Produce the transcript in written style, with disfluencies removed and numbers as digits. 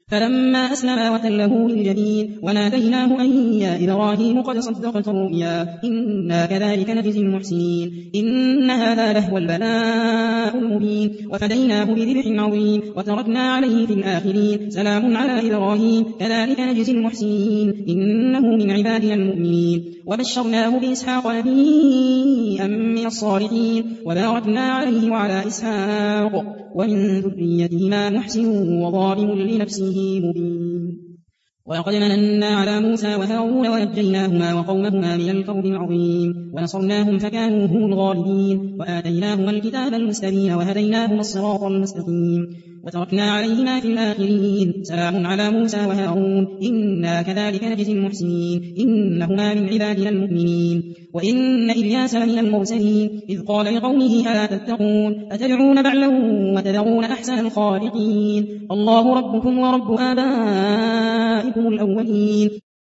فلما أسلما وتله للجبين وناديناه أن يا إبراهيم قد صدقت الرؤيا إنا كذلك نجزي المحسنين إن هذا لهو البلاء المبين وفديناه بذبح عظيم وتركنا عليه في الآخرين سلام على إبراهيم كذلك نجزي المحسنين إنه من عبادنا المؤمنين وبشرناه بإسحاق نبيا من الصالحين وباركنا عليه وعلى إسحاق ومن ذريتهما محسن وظالم لنفسه مبين ولقد مننا على موسى وهارون ونجيناهما وقومهما من الكرب العظيم ونصرناهم فكانوا هم الغالبين وآتيناهما الكتاب المستبين وهديناهما الصراط المستقيم وتركنا عليهما في الآخرين سلام على موسى وهارون إنا كذلك نجزي المحسنين إنهما من عبادنا المؤمنين وإن إلياس لمن المرسلين إذ قال لقومه ألا تتقون أتدعون بعلا وتذرون أحسن الخالقين الله ربكم ورب آبائكم الأولين